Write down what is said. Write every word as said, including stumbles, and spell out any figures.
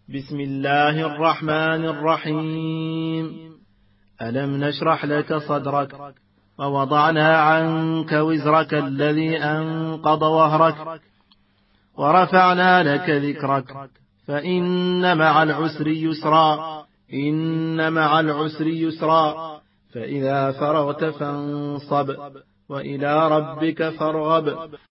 بسم الله الرحمن الرحيم. ألم نشرح لك صدرك ووضعنا عنك وزرك الذي أنقض ظهرك ورفعنا لك ذكرك فإن مع العسر يسرا إن مع العسر يسرا فإذا فرغت فانصب وإلى ربك فارغب.